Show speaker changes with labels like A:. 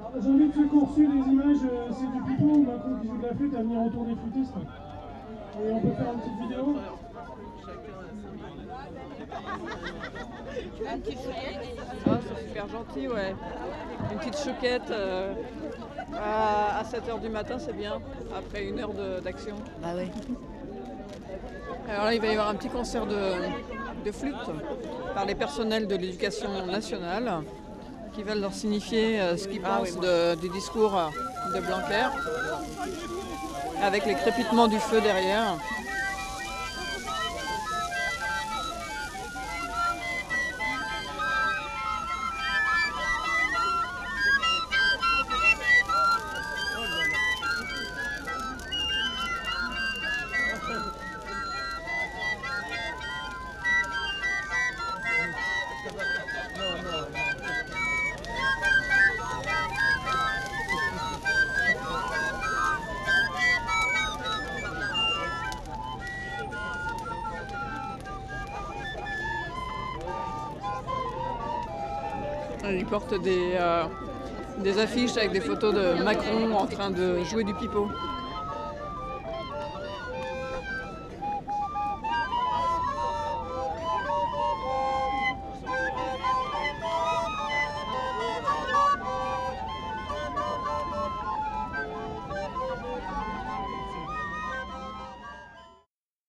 A: J'invite ceux qui ont reçu les images, c'est du pipeau ou Macron qui joue de la flûte à venir autour des flûtistes. Et on peut faire une petite vidéo.
B: Ah, c'est super gentil, ouais. Une petite chouquette à 7h du matin, c'est bien, après une heure d'action.
C: Bah oui.
B: Alors là, il va y avoir un petit concert de flûte par les personnels de l'éducation nationale qui veulent leur signifier ce qu'ils pensent du discours de Blanquer, avec les crépitements du feu derrière. Ils portent des affiches avec des photos de Macron en train de jouer du pipeau.